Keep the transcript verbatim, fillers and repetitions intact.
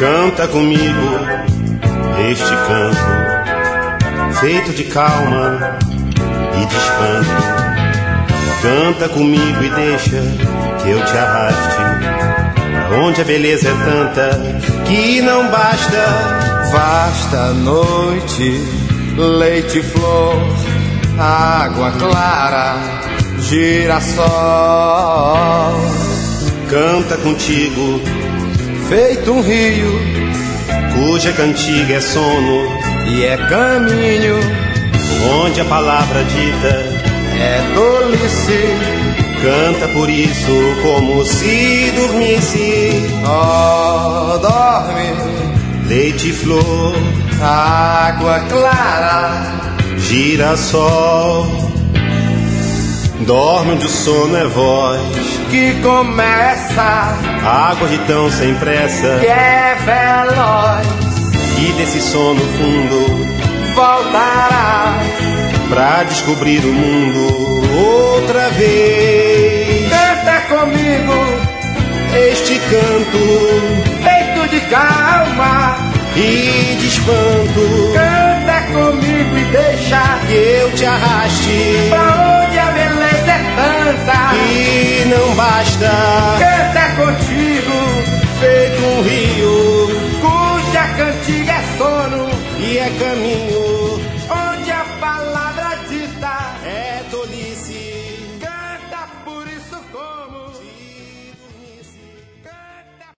Canta comigo este canto, feito de calma e de espanto. Canta comigo e deixa que eu te arraste, onde a beleza é tanta que não basta. Vasta noite, leite e flor, água clara, girassol. Canta contigo, feito um rio, cuja cantiga é sono e é caminho, onde a palavra dita é tolice. Canta por isso como se dormisse. Oh, dorme, leite e flor, água clara, girassol. Dorme onde o sono é voz que começa, água de tão sem pressa que é veloz, e desse sono fundo voltará pra descobrir o mundo outra vez. Canta comigo este canto, feito de calma e de espanto. Canta comigo e deixa que eu te arraste pra onde a beleza é tanta e não basta. Canta contigo, feito um rio, cuja cantiga é sono e é caminho.